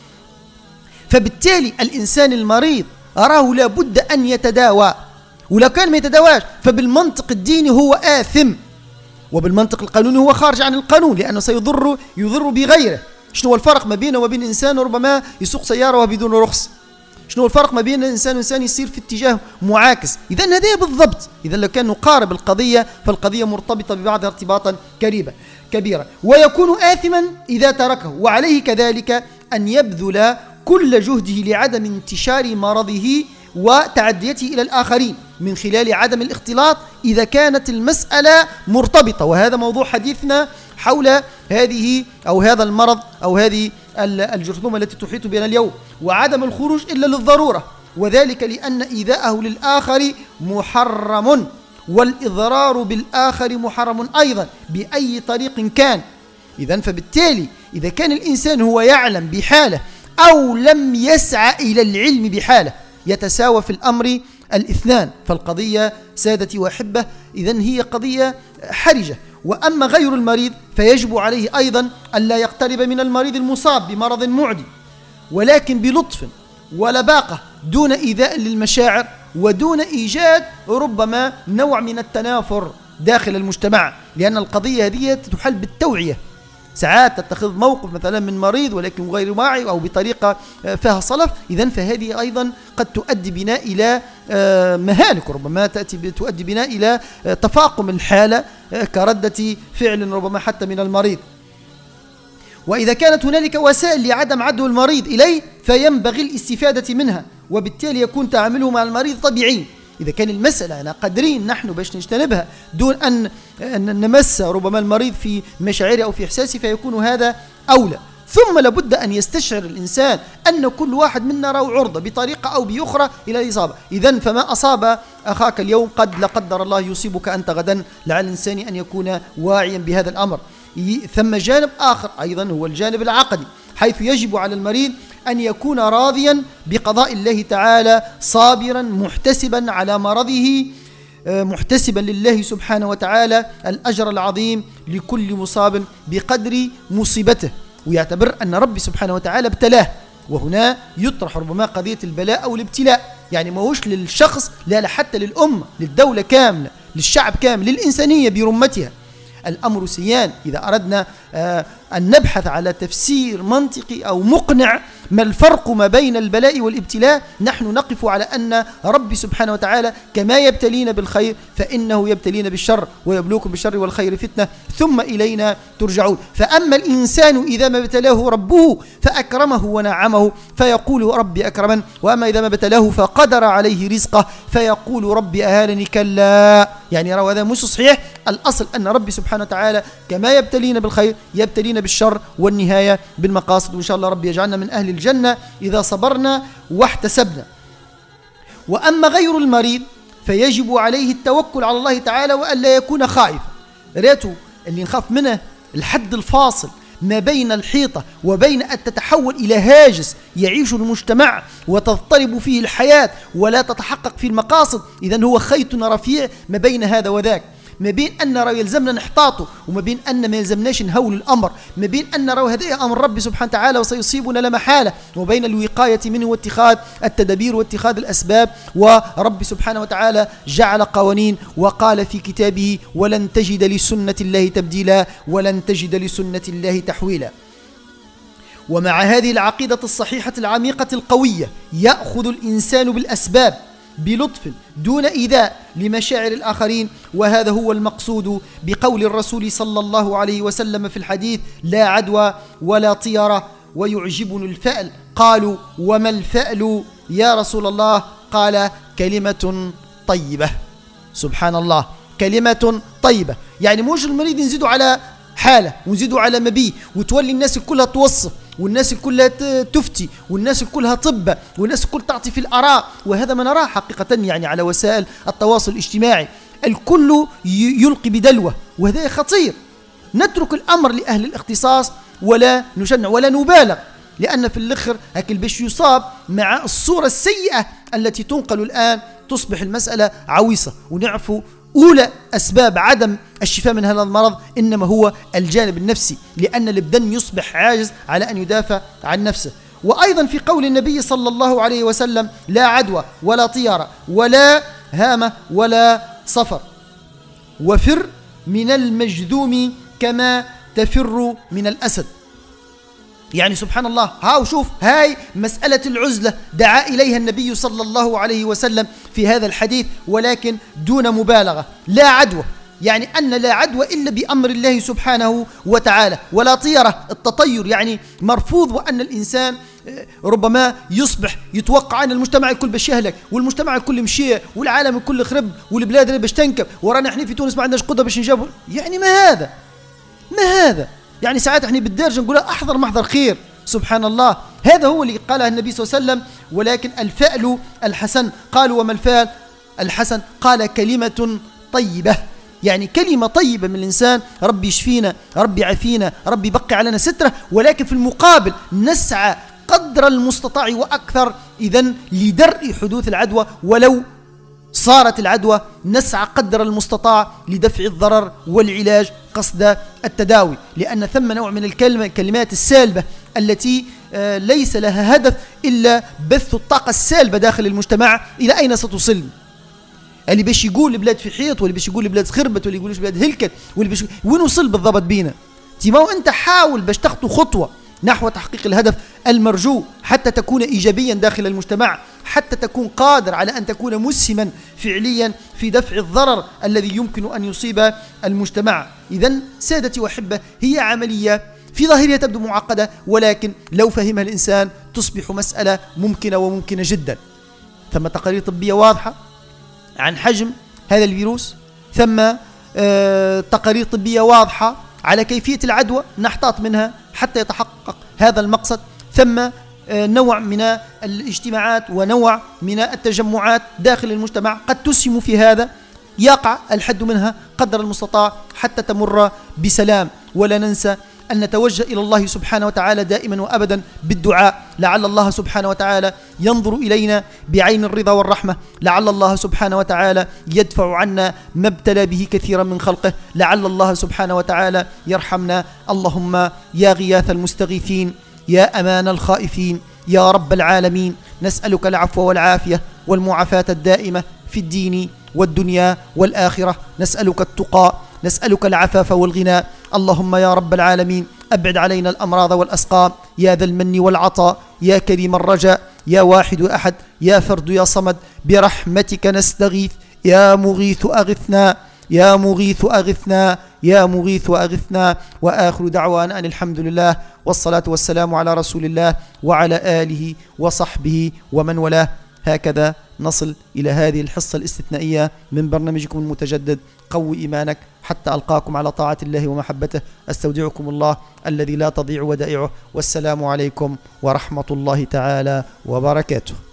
فبالتالي الإنسان المريض أراه لابد أن يتداوى، ولو كان ما يتداواش فبالمنطق الديني هو آثم، وبالمنطق القانوني هو خارج عن القانون، لأنه يضر بغيره. شنو الفرق ما بينه وبين إنسان ربما يسوق سيارة وبدون رخص؟ شنو الفرق ما بين إنسان وإنسان يصير في اتجاه معاكس؟ إذن هذا بالضبط. إذن لو كان نقارب القضية فالقضية مرتبطة ببعضها ارتباطا كبيرا. ويكون آثما إذا تركه، وعليه كذلك أن يبذل كل جهده لعدم انتشار مرضه وتعديته إلى الآخرين من خلال عدم الاختلاط إذا كانت المسألة مرتبطة. وهذا موضوع حديثنا حول هذه أو هذا المرض أو هذه الجرثومة التي تحيط بنا اليوم. وعدم الخروج إلا للضرورة، وذلك لأن إيذاءه للآخر محرم، والإضرار بالآخر محرم أيضا بأي طريق كان. إذن فبالتالي إذا كان الإنسان هو يعلم بحاله أو لم يسعى إلى العلم بحاله يتساوى في الأمر الاثنان، فالقضية سادتي وأحبة إذن هي قضية حرجة. وأما غير المريض فيجب عليه أيضا أن لا يقترب من المريض المصاب بمرض معدي، ولكن بلطف ولباقة دون إيذاء للمشاعر ودون إيجاد ربما نوع من التنافر داخل المجتمع، لأن القضية هذه تحل بالتوعية. ساعات تتخذ موقف مثلا من مريض ولكن غير واعي أو بطريقة فيها صلف، إذن فهذه أيضا قد تؤدي بنا إلى مهالك، ربما تؤدي بنا إلى تفاقم الحالة كردة فعل ربما حتى من المريض. وإذا كانت هنالك وسائل لعدم عدو المريض إليه فينبغي الاستفادة منها، وبالتالي يكون تعامله مع المريض طبيعي. إذا كان المسألة أنا قادرين نحن باش نجتنبها دون أن نمس ربما المريض في مشاعره أو في إحساسه فيكون هذا أولى. ثم لابد أن يستشعر الإنسان أن كل واحد منا له عرضة بطريقة أو بأخرى إلى الإصابة. إذن فما أصاب أخاك اليوم قد لا قدر الله يصيبك أنت غدا، لعل الإنسان أن يكون واعيا بهذا الأمر. ثم جانب آخر أيضا هو الجانب العقدي، حيث يجب على المريض أن يكون راضيا بقضاء الله تعالى، صابرا محتسبا على مرضه، محتسبا لله سبحانه وتعالى الأجر العظيم لكل مصاب بقدر مصيبته، ويعتبر أن ربي سبحانه وتعالى ابتلاه. وهنا يطرح ربما قضية البلاء أو الابتلاء، يعني ما هوش للشخص، لا حتى للأمة، للدولة كاملة، للشعب كامل، للإنسانية برمتها. الأمر سيان إذا أردنا أن نبحث على تفسير منطقي أو مقنع ما الفرق ما بين البلاء والابتلاء، نحن نقف على أن ربي سبحانه وتعالى كما يبتلين بالخير فإنه يبتلين بالشر، ويبلوكم بالشر والخير فتنة ثم إلينا ترجعون. فأما الإنسان إذا ما ابتلاه ربه فأكرمه ونعمه فيقول ربي أكرمن، وأما إذا ما ابتلاه فقدر عليه رزقه فيقول ربي أهانني. كلا، يعني روى هذا مش صحيح. الأصل أن ربي سبحانه وتعالى كما يبتلين بالخير يبتلين بالشر، والنهاية بالمقاصد. وإن شاء الله ربي يجعلنا من أهل الجنة إذا صبرنا واحتسبنا. وأما غير المريض فيجب عليه التوكل على الله تعالى وألا يكون خائفا. ريته اللي نخاف منه الحد الفاصل ما بين الحيطة وبين أن تتحول إلى هاجس يعيش المجتمع وتضطرب فيه الحياة ولا تتحقق فيه المقاصد. إذن هو خيط رفيع ما بين هذا وذاك، ما بين أن نرى يلزمنا نحتاطه وما بين أن ما يلزمناش نهول الأمر، ما بين أن نرى هذا أمر ربي سبحانه وتعالى وسيصيبنا لا محالة، وبين الوقاية منه واتخاذ التدابير واتخاذ الأسباب. ورب سبحانه وتعالى جعل قوانين وقال في كتابه ولن تجد لسنة الله تبديلا ولن تجد لسنة الله تحويلا. ومع هذه العقيدة الصحيحة العميقة القوية يأخذ الإنسان بالأسباب بلطف دون إيذاء لمشاعر الآخرين، وهذا هو المقصود بقول الرسول صلى الله عليه وسلم في الحديث لا عدوى ولا طيرة ويعجبني الفأل. قالوا وما الفأل يا رسول الله؟ قال كلمة طيبة. سبحان الله، كلمة طيبة. يعني موش المريض نزيدوا على حالة ونزيدوا على مبيه وتولي الناس كلها توصف والناس كلها تفتي والناس كلها طبة والناس كلها تعطي في الآراء، وهذا ما نراه حقيقة يعني على وسائل التواصل الاجتماعي. الكل يلقي بدلوه وهذا خطير. نترك الأمر لأهل الاختصاص ولا نشنع ولا نبالغ، لأن في الآخر هكذا باش يصاب مع الصورة السيئة التي تنقل الآن تصبح المسألة عويصة. ونعرفوا أولى أسباب عدم الشفاء من هذا المرض إنما هو الجانب النفسي، لأن البدن يصبح عاجز على أن يدافع عن نفسه. وأيضا في قول النبي صلى الله عليه وسلم لا عدوى ولا طيرة ولا هامة ولا صفر، وفر من المجذوم كما تفر من الأسد. يعني سبحان الله، ها وشوف هاي مسألة العزلة دعا إليها النبي صلى الله عليه وسلم في هذا الحديث ولكن دون مبالغة. لا عدوى يعني أن لا عدوى إلا بأمر الله سبحانه وتعالى، ولا طيرة التطير يعني مرفوض، وأن الإنسان ربما يصبح يتوقع أن المجتمع الكل باش يهلك والمجتمع الكل مشي والعالم الكل خرب والبلاد باش تنكب ورانا احنا في تونس ما عندناش قدرة باش نجابوا. يعني ما هذا يعني ساعات احنا بالدارجة نقول احذر محذر خير. سبحان الله، هذا هو اللي قاله النبي صلى الله عليه وسلم. ولكن الفأل الحسن. قالوا وما الفأل الحسن؟ قال كلمة طيبة، يعني كلمة طيبة من الإنسان، ربي يشفينا، ربي يعافينا، ربي يبقي علينا ستره، ولكن في المقابل نسعى قدر المستطاع وأكثر إذن لدرء حدوث العدوى، ولو صارت العدوى نسعى قدر المستطاع لدفع الضرر والعلاج قصد التداوي، لأن ثم نوع من الكلمات السالبة التي ليس لها هدف إلا بث الطاقة السالبة داخل المجتمع. إلى أين ستصل؟ اللي باش يقول البلاد في حيط، واللي باش يقول البلاد خربت، واللي يقول البلاد هلكت، واللي باش وين وصل بالضبط بينا؟ تيماو أنت حاول باش تخطو خطوة نحو تحقيق الهدف المرجو حتى تكون إيجابيا داخل المجتمع، حتى تكون قادر على أن تكون مسهما فعليا في دفع الضرر الذي يمكن أن يصيب المجتمع. إذن سادتي وحبة، هي عملية في ظاهرها تبدو معقدة، ولكن لو فهمها الإنسان تصبح مسألة ممكنة وممكنة جدا. ثم تقارير طبية واضحة عن حجم هذا الفيروس، ثم تقارير طبية واضحة على كيفية العدوى نحتاط منها حتى يتحقق هذا المقصد، ثم نوع من الاجتماعات ونوع من التجمعات داخل المجتمع قد تسهم في هذا، يقع الحد منها قدر المستطاع حتى تمر بسلام. ولا ننسى أن نتوجه إلى الله سبحانه وتعالى دائما وأبدا بالدعاء، لعل الله سبحانه وتعالى ينظر إلينا بعين الرضا والرحمة، لعل الله سبحانه وتعالى يدفع عنا ما ابتلى به كثيرا من خلقه، لعل الله سبحانه وتعالى يرحمنا. اللهم يا غياث المستغيثين، يا أمان الخائفين، يا رب العالمين، نسألك العفو والعافية والمعافاة الدائمة في الدين والدنيا والآخرة، نسألك التقى، نسألك العفاف والغنى. اللهم يا رب العالمين أبعد علينا الأمراض والأسقام، يا ذا المن والعطاء، يا كريم الرجاء، يا واحد أحد، يا فرد يا صمد، برحمتك نستغيث، يا مغيث أغثنا، يا مغيث أغثنا، يا مغيث أغثنا. وآخر دعوانا أن الحمد لله والصلاة والسلام على رسول الله وعلى آله وصحبه ومن والاه. هكذا نصل إلى هذه الحصة الاستثنائية من برنامجكم المتجدد قوي إيمانك، حتى ألقاكم على طاعة الله ومحبته. أستودعكم الله الذي لا تضيع ودائعه، والسلام عليكم ورحمة الله تعالى وبركاته.